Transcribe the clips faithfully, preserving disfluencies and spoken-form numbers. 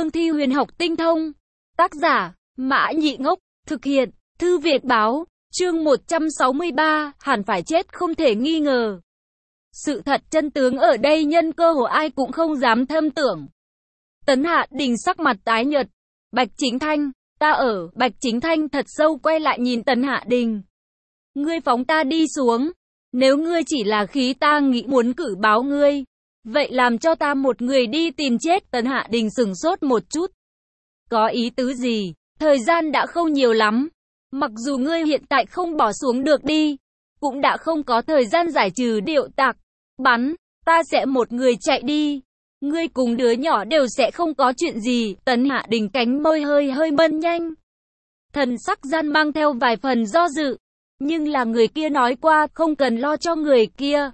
cương thi huyền học tinh thông. Tác giả, Mã Nhị Ngốc, thực hiện, Thư Việt Báo, chương một trăm sáu mươi ba, hẳn phải chết không thể nghi ngờ. Sự thật chân tướng ở đây nhân cơ hội ai cũng không dám thâm tưởng. Tấn Hạ Đình sắc mặt tái nhợt. Bạch Chính Thanh, ta ở, Bạch Chính Thanh thật sâu quay lại nhìn Tấn Hạ Đình. Ngươi phóng ta đi xuống. Nếu ngươi chỉ là khí ta nghĩ muốn cử báo ngươi. Vậy làm cho ta một người đi tìm chết. Tấn Hạ Đình sửng sốt một chút. Có ý tứ gì? Thời gian đã không nhiều lắm. Mặc dù ngươi hiện tại không bỏ xuống được đi, cũng đã không có thời gian giải trừ điệu tạc. Bắn, ta sẽ một người chạy đi. Ngươi cùng đứa nhỏ đều sẽ không có chuyện gì. Tấn Hạ Đình cánh môi hơi hơi bân nhanh. Thần sắc gian mang theo vài phần do dự. Nhưng là người kia nói qua không cần lo cho người kia.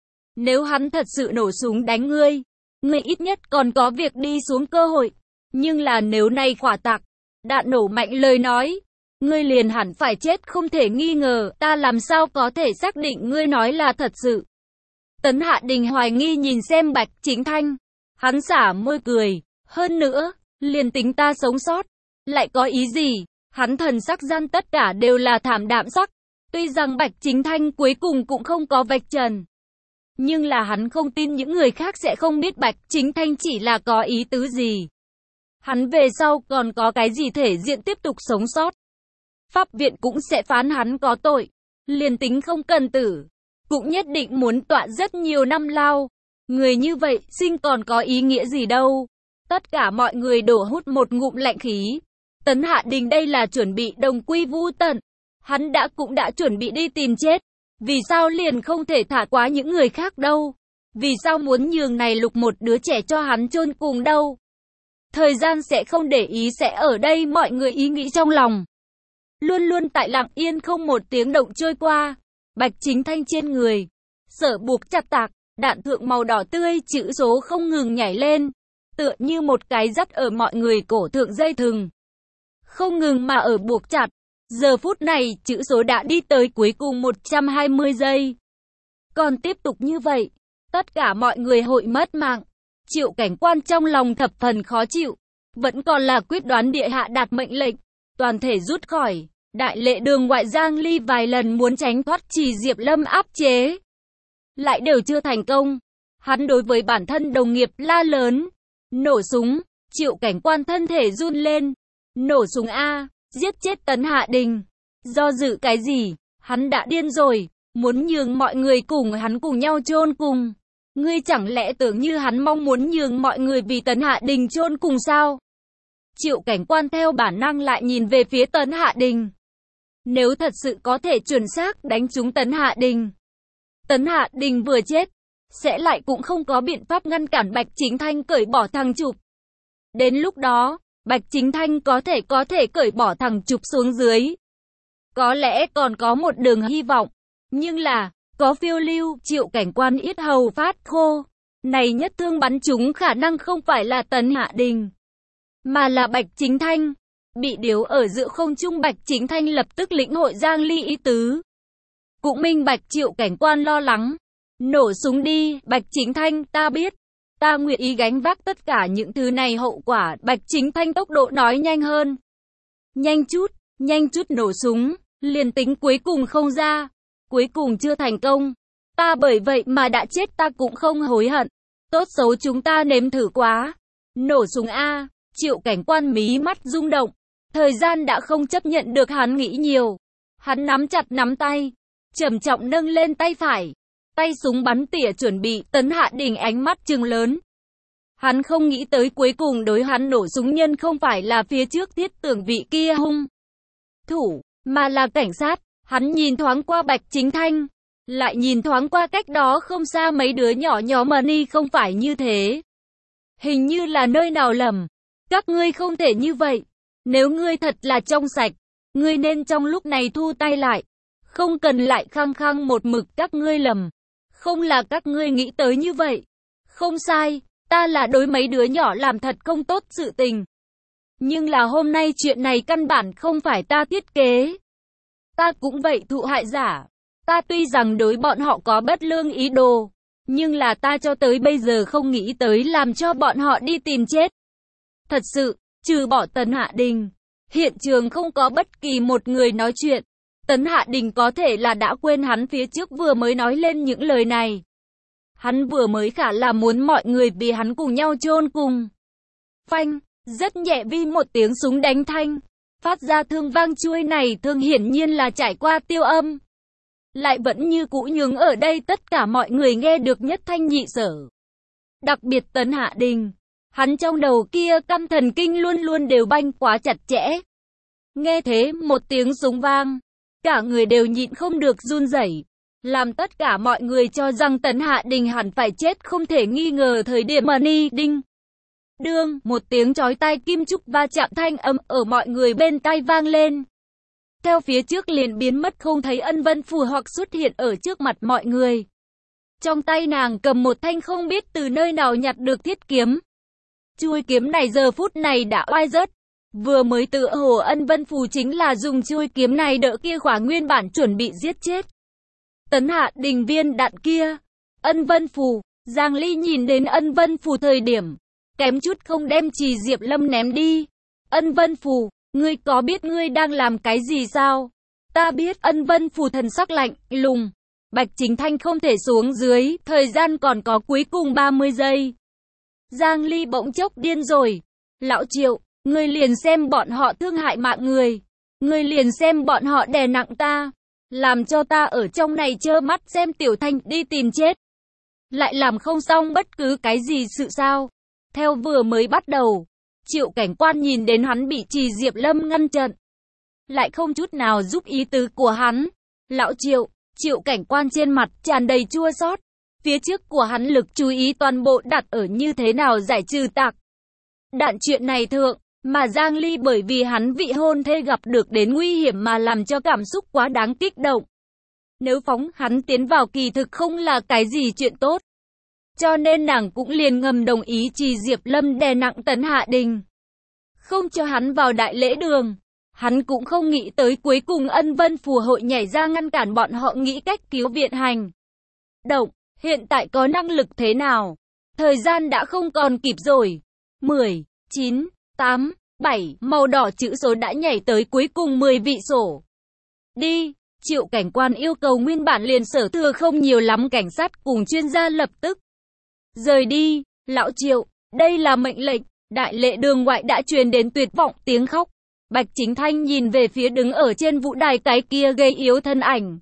Nếu hắn thật sự nổ súng đánh ngươi, ngươi ít nhất còn có việc đi xuống cơ hội. Nhưng là nếu nay quả tạc, đạn nổ mạnh lời nói, ngươi liền hẳn phải chết không thể nghi ngờ. Ta làm sao có thể xác định ngươi nói là thật sự? Tấn Hạ Đình hoài nghi nhìn xem Bạch Chính Thanh. Hắn xả môi cười. Hơn nữa, liền tính ta sống sót, lại có ý gì? Hắn thần sắc gian tất cả đều là thảm đạm sắc. Tuy rằng Bạch Chính Thanh cuối cùng cũng không có vạch trần, nhưng là hắn không tin những người khác sẽ không biết Bạch Chính Thanh chỉ là có ý tứ gì. Hắn về sau còn có cái gì thể diện tiếp tục sống sót. Pháp viện cũng sẽ phán hắn có tội. Liền tính không cần tử, cũng nhất định muốn tọa rất nhiều năm lao. Người như vậy sinh còn có ý nghĩa gì đâu. Tất cả mọi người đổ hút một ngụm lạnh khí. Tấn Hạ Đình đây là chuẩn bị đồng quy vu tận. Hắn đã cũng đã chuẩn bị đi tìm chết. Vì sao liền không thể thả quá những người khác đâu? Vì sao muốn nhường này lục một đứa trẻ cho hắn chôn cùng đâu? Thời gian sẽ không để ý sẽ ở đây mọi người ý nghĩ trong lòng. Luôn luôn tại lặng yên không một tiếng động trôi qua. Bạch Chính Thanh trên người, sở buộc chặt tạc, đạn thượng màu đỏ tươi chữ số không ngừng nhảy lên. Tựa như một cái dắt ở mọi người cổ thượng dây thừng. Không ngừng mà ở buộc chặt. Giờ phút này chữ số đã đi tới cuối cùng một trăm hai mươi giây. Còn tiếp tục như vậy, tất cả mọi người hội mất mạng. Triệu Cảnh Quan trong lòng thập phần khó chịu. Vẫn còn là quyết đoán địa hạ đạt mệnh lệnh. Toàn thể rút khỏi. Đại lệ đường ngoại Giang Ly vài lần muốn tránh thoát Trì Diệp Lâm áp chế, lại đều chưa thành công. Hắn đối với bản thân đồng nghiệp la lớn. Nổ súng. Triệu Cảnh Quan thân thể run lên. Nổ súng A. Giết chết Tấn Hạ Đình. Do dự cái gì? Hắn đã điên rồi. Muốn nhường mọi người cùng hắn cùng nhau chôn cùng. Ngươi chẳng lẽ tưởng như hắn mong muốn nhường mọi người vì Tấn Hạ Đình chôn cùng sao? Triệu Cảnh Quan theo bản năng lại nhìn về phía Tấn Hạ Đình. Nếu thật sự có thể chuẩn xác đánh trúng Tấn Hạ Đình, Tấn Hạ Đình vừa chết, sẽ lại cũng không có biện pháp ngăn cản Bạch Chính Thanh cởi bỏ thằng chụp. Đến lúc đó, Bạch Chính Thanh có thể có thể cởi bỏ thằng chụp xuống dưới. Có lẽ còn có một đường hy vọng. Nhưng là, có phiêu lưu. Triệu Cảnh Quan yết hầu phát khô. Này nhất thương bắn trúng khả năng không phải là Tấn Hạ Đình, mà là Bạch Chính Thanh. Bị điếu ở giữa không trung Bạch Chính Thanh lập tức lĩnh hội Giang Ly ý tứ. Cũng minh bạch Triệu Cảnh Quan lo lắng. Nổ súng đi, Bạch Chính Thanh, ta biết. Ta nguyện ý gánh vác tất cả những thứ này hậu quả. Bạch Chính Thanh tốc độ nói nhanh hơn. Nhanh chút, nhanh chút nổ súng. Liền tính cuối cùng không ra, cuối cùng chưa thành công, ta bởi vậy mà đã chết ta cũng không hối hận. Tốt xấu chúng ta nếm thử quá. Nổ súng A. Triệu Cảnh Quan mí mắt rung động. Thời gian đã không chấp nhận được hắn nghĩ nhiều. Hắn nắm chặt nắm tay, trầm trọng nâng lên tay phải. Tay súng bắn tỉa chuẩn bị. Tấn Hạ Đình ánh mắt trừng lớn. Hắn không nghĩ tới cuối cùng đối hắn nổ súng nhân không phải là phía trước thiết tưởng vị kia hung thủ, mà là cảnh sát. Hắn nhìn thoáng qua Bạch Chính Thanh, lại nhìn thoáng qua cách đó không xa mấy đứa nhỏ nhỏ Mani. Không phải như thế. Hình như là nơi nào lầm. Các ngươi không thể như vậy. Nếu ngươi thật là trong sạch, ngươi nên trong lúc này thu tay lại. Không cần lại khăng khăng một mực các ngươi lầm. Không là các ngươi nghĩ tới như vậy. Không sai, ta là đối mấy đứa nhỏ làm thật không tốt sự tình. Nhưng là hôm nay chuyện này căn bản không phải ta thiết kế. Ta cũng vậy thụ hại giả. Ta tuy rằng đối bọn họ có bất lương ý đồ, nhưng là ta cho tới bây giờ không nghĩ tới làm cho bọn họ đi tìm chết. Thật sự, trừ bỏ Tấn Hạ Đình, hiện trường không có bất kỳ một người nói chuyện. Tấn Hạ Đình có thể là đã quên hắn phía trước vừa mới nói lên những lời này. Hắn vừa mới khả là muốn mọi người vì hắn cùng nhau chôn cùng. Phanh, rất nhẹ vi một tiếng súng đánh thanh. Phát ra thương vang, chuôi này thương hiển nhiên là trải qua tiêu âm. Lại vẫn như cũ nhường ở đây tất cả mọi người nghe được nhất thanh nhị sở. Đặc biệt Tấn Hạ Đình, hắn trong đầu kia căn thần kinh luôn luôn đều banh quá chặt chẽ. Nghe thế một tiếng súng vang, cả người đều nhịn không được run rẩy, làm tất cả mọi người cho rằng Tấn Hạ Đình hẳn phải chết không thể nghi ngờ. Thời điểm mà ni đinh đương, một tiếng chói tai kim trúc va chạm thanh âm ở mọi người bên tai vang lên. Theo phía trước liền biến mất không thấy Ân Vân Phù hoặc xuất hiện ở trước mặt mọi người. Trong tay nàng cầm một thanh không biết từ nơi nào nhặt được thiết kiếm. Chuôi kiếm này giờ phút này đã oai rớt. Vừa mới tự hồ Ân Vân Phù chính là dùng chuôi kiếm này đỡ kia khỏa nguyên bản chuẩn bị giết chết Tấn Hạ Đình viên đạn kia. Ân Vân Phù, Giang Ly nhìn đến Ân Vân Phù thời điểm, kém chút không đem Trì Diệp Lâm ném đi. Ân Vân Phù, ngươi có biết ngươi đang làm cái gì sao? Ta biết. Ân Vân Phù thần sắc lạnh lùng. Bạch Chính Thanh không thể xuống dưới, thời gian còn có cuối cùng ba mươi giây. Giang Ly bỗng chốc điên rồi. Lão Triệu, ngươi liền xem bọn họ thương hại mạng người. Ngươi liền xem bọn họ đè nặng ta. Làm cho ta ở trong này trơ mắt xem Tiểu Thanh đi tìm chết. Lại làm không xong bất cứ cái gì sự sao? Theo vừa mới bắt đầu, Triệu Cảnh Quan nhìn đến hắn bị Trì Diệp Lâm ngăn chặn, lại không chút nào giúp ý tứ của hắn. Lão Triệu, Triệu Cảnh Quan trên mặt tràn đầy chua xót. Phía trước của hắn lực chú ý toàn bộ đặt ở như thế nào giải trừ tạc đạn chuyện này thượng, mà Giang Ly bởi vì hắn vị hôn thê gặp được đến nguy hiểm mà làm cho cảm xúc quá đáng kích động. Nếu phóng hắn tiến vào kỳ thực không là cái gì chuyện tốt. Cho nên nàng cũng liền ngầm đồng ý Trì Diệp Lâm đè nặng Tấn Hạ Đình, không cho hắn vào đại lễ đường. Hắn cũng không nghĩ tới cuối cùng Ân Vân Phù hội nhảy ra ngăn cản bọn họ nghĩ cách cứu viện hành động. Hiện tại có năng lực thế nào? Thời gian đã không còn kịp rồi. mười, chín, tám, bảy, màu đỏ chữ số đã nhảy tới cuối cùng mười vị sổ. Đi, Triệu Cảnh Quan yêu cầu nguyên bản liền sở thừa không nhiều lắm cảnh sát cùng chuyên gia lập tức rời đi. Lão Triệu, đây là mệnh lệnh. Đại lễ đường ngoại đã truyền đến tuyệt vọng tiếng khóc. Bạch Chính Thanh nhìn về phía đứng ở trên vũ đài cái kia gây yếu thân ảnh.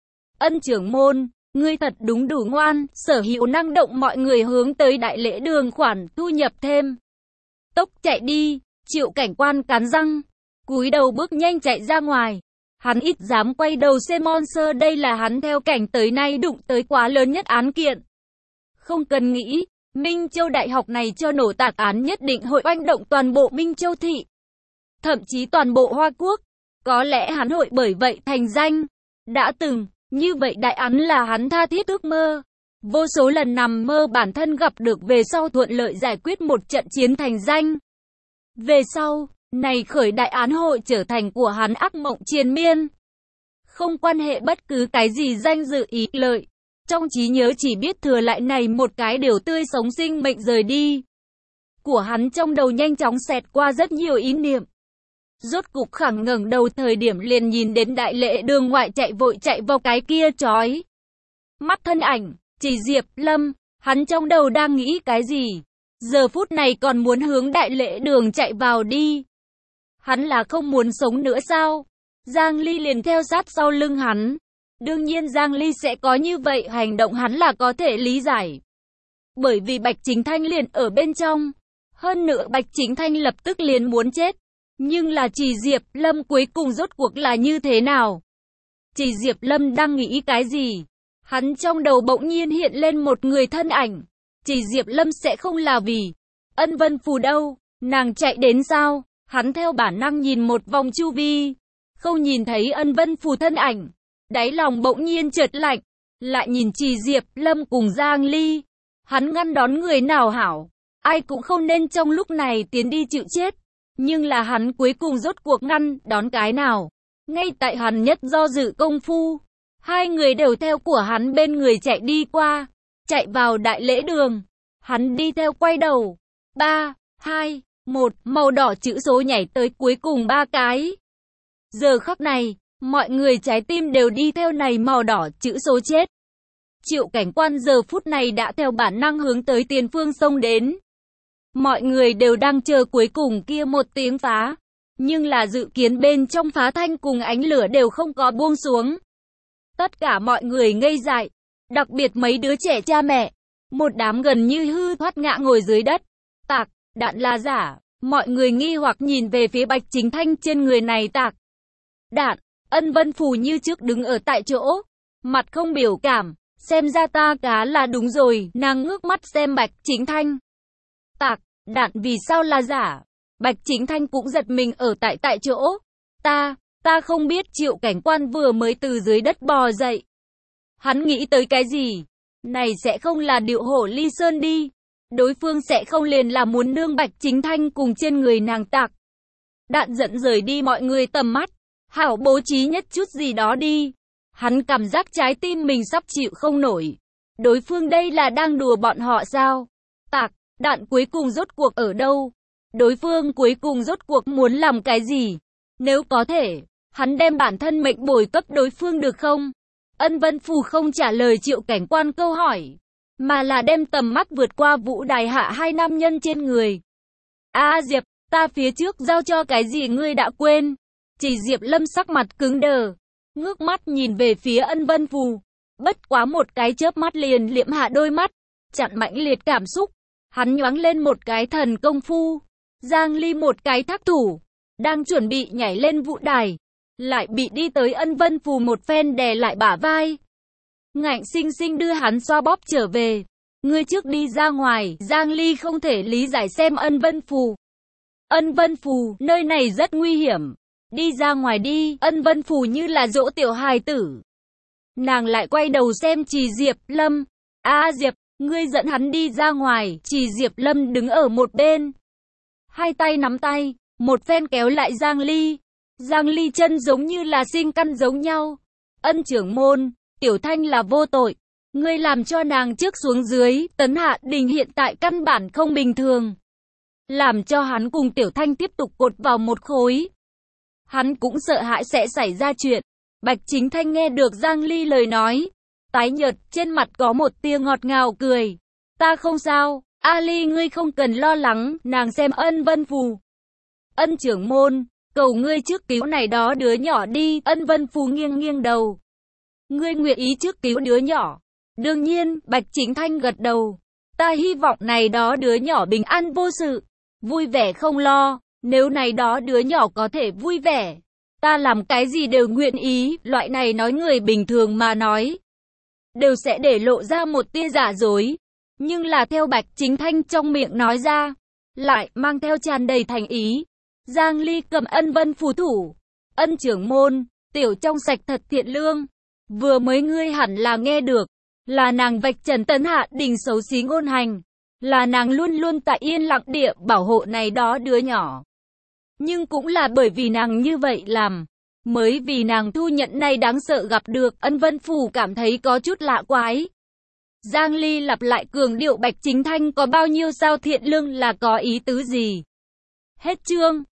Ân trưởng môn, ngươi thật đúng đủ ngoan. Sở hữu năng động mọi người hướng tới đại lễ đường khoản thu nhập thêm tốc chạy đi. Triệu Cảnh Quan cắn răng, cúi đầu bước nhanh chạy ra ngoài. Hắn ít dám quay đầu xem Monster, đây là hắn theo cảnh tới nay đụng tới quá lớn nhất án kiện. Không cần nghĩ, Minh Châu Đại học này cho nổ tạc án nhất định hội oanh động toàn bộ Minh Châu thị, thậm chí toàn bộ Hoa Quốc. Có lẽ hắn hội bởi vậy thành danh. Đã từng, như vậy đại án là hắn tha thiết ước mơ. Vô số lần nằm mơ bản thân gặp được, về sau thuận lợi giải quyết một trận chiến thành danh. Về sau, này khởi đại án hội trở thành của hắn ác mộng triền miên. Không quan hệ bất cứ cái gì danh dự ý lợi. Trong trí nhớ chỉ biết thừa lại này một cái điều tươi sống sinh mệnh rời đi. Của hắn trong đầu nhanh chóng xẹt qua rất nhiều ý niệm. Rốt cục khẳng ngẩng đầu thời điểm liền nhìn đến đại lễ đường ngoại chạy vội chạy vào cái kia chói mắt thân ảnh, Trì Diệp Lâm. Hắn trong đầu đang nghĩ cái gì? Giờ phút này còn muốn hướng đại lễ đường chạy vào đi. Hắn là không muốn sống nữa sao? Giang Ly liền theo sát sau lưng hắn. Đương nhiên Giang Ly sẽ có như vậy hành động hắn là có thể lý giải. Bởi vì Bạch Chính Thanh liền ở bên trong. Hơn nữa Bạch Chính Thanh lập tức liền muốn chết. Nhưng là Trì Diệp Lâm cuối cùng rốt cuộc là như thế nào? Trì Diệp Lâm đang nghĩ cái gì? Hắn trong đầu bỗng nhiên hiện lên một người thân ảnh. Trì Diệp Lâm sẽ không là vì Ân Vân Phù đâu. Nàng chạy đến sao? Hắn theo bản năng nhìn một vòng chu vi, không nhìn thấy Ân Vân Phù thân ảnh. Đáy lòng bỗng nhiên chợt lạnh. Lại nhìn Trì Diệp Lâm cùng Giang Ly. Hắn ngăn đón người nào hảo? Ai cũng không nên trong lúc này tiến đi chịu chết. Nhưng là hắn cuối cùng rốt cuộc ngăn đón cái nào? Ngay tại hắn nhất do dự công phu, hai người đều theo của hắn bên người chạy đi qua, chạy vào đại lễ đường. Hắn đi theo quay đầu. ba, hai, Một, màu đỏ chữ số nhảy tới cuối cùng ba cái. Giờ khắc này, mọi người trái tim đều đi theo này màu đỏ chữ số chết. Triệu Cảnh Quan giờ phút này đã theo bản năng hướng tới tiền phương xông đến. Mọi người đều đang chờ cuối cùng kia một tiếng phá. Nhưng là dự kiến bên trong phá thanh cùng ánh lửa đều không có buông xuống. Tất cả mọi người ngây dại, đặc biệt mấy đứa trẻ cha mẹ. Một đám gần như hư thoát ngã ngồi dưới đất. Tạc, đạn là giả. Mọi người nghi hoặc nhìn về phía Bạch Chính Thanh trên người này tạc. Đạn, Ân Vân Phù như trước đứng ở tại chỗ. Mặt không biểu cảm. Xem ra ta cá là đúng rồi. Nàng ngước mắt xem Bạch Chính Thanh. Tạc, đạn vì sao là giả? Bạch Chính Thanh cũng giật mình ở tại tại chỗ. Ta, ta không biết. Triệu Cảnh Quan vừa mới từ dưới đất bò dậy. Hắn nghĩ tới cái gì? Này sẽ không là điệu hổ ly sơn đi. Đối phương sẽ không liền là muốn nương Bạch Chính Thanh cùng trên người nàng tạc. Đạn dẫn rời đi mọi người tầm mắt. Hảo bố trí nhất chút gì đó đi. Hắn cảm giác trái tim mình sắp chịu không nổi. Đối phương đây là đang đùa bọn họ sao? Tạc, đạn cuối cùng rốt cuộc ở đâu? Đối phương cuối cùng rốt cuộc muốn làm cái gì? Nếu có thể, hắn đem bản thân mệnh bồi cấp đối phương được không? Ân Vân Phù không trả lời Triệu Cảnh Quan câu hỏi, mà là đem tầm mắt vượt qua vũ đài hạ hai nam nhân trên người. A à, Diệp, ta phía trước giao cho cái gì ngươi đã quên? Chỉ Diệp Lâm sắc mặt cứng đờ, ngước mắt nhìn về phía Ân Vân Phù. Bất quá một cái chớp mắt liền liệm hạ đôi mắt, chặn mãnh liệt cảm xúc. Hắn nhoáng lên một cái thần công phu. Giang Ly một cái thác thủ, đang chuẩn bị nhảy lên vũ đài, lại bị đi tới Ân Vân Phù một phen đè lại bả vai. Ngạnh sinh sinh đưa hắn xoa bóp trở về. Ngươi trước đi ra ngoài. Giang Ly không thể lý giải xem Ân Vân Phù. Ân Vân Phù, nơi này rất nguy hiểm. Đi ra ngoài đi. Ân Vân Phù như là dỗ tiểu hài tử. Nàng lại quay đầu xem Trì Diệp Lâm. A à, Diệp, ngươi dẫn hắn đi ra ngoài. Trì Diệp Lâm đứng ở một bên, hai tay nắm tay, một phen kéo lại Giang Ly. Giang Ly chân giống như là sinh căn giống nhau. Ân trưởng môn, Tiểu Thanh là vô tội. Ngươi làm cho nàng trước xuống dưới. Tấn Hạ Đình hiện tại căn bản không bình thường. Làm cho hắn cùng Tiểu Thanh tiếp tục cột vào một khối. Hắn cũng sợ hãi sẽ xảy ra chuyện. Bạch Chính Thanh nghe được Giang Ly lời nói, tái nhợt, trên mặt có một tia ngọt ngào cười. Ta không sao. A Ly ngươi không cần lo lắng. Nàng xem Ân Vân Phù. Ân trưởng môn, cầu ngươi trước cứu này đó đứa nhỏ đi. Ân Vân Phù nghiêng nghiêng đầu. Ngươi nguyện ý trước cứu đứa nhỏ? Đương nhiên. Bạch Chính Thanh gật đầu. Ta hy vọng này đó đứa nhỏ bình an vô sự, vui vẻ không lo. Nếu này đó đứa nhỏ có thể vui vẻ, ta làm cái gì đều nguyện ý. Loại này nói người bình thường mà nói, đều sẽ để lộ ra một tia giả dối. Nhưng là theo Bạch Chính Thanh trong miệng nói ra, lại mang theo tràn đầy thành ý. Giang Ly cầm Ân Vân Phù thủ. Ân trưởng môn, tiểu trong sạch thật thiện lương. Vừa mới ngươi hẳn là nghe được, là nàng vạch trần Tấn Hạ Đình xấu xí ngôn hành. Là nàng luôn luôn tại yên lặng địa bảo hộ này đó đứa nhỏ. Nhưng cũng là bởi vì nàng như vậy làm, mới vì nàng thu nhận này đáng sợ gặp được. Ân Vân Phù cảm thấy có chút lạ quái. Giang Ly lặp lại cường điệu Bạch Chính Thanh có bao nhiêu sao thiện lương là có ý tứ gì? Hết chương.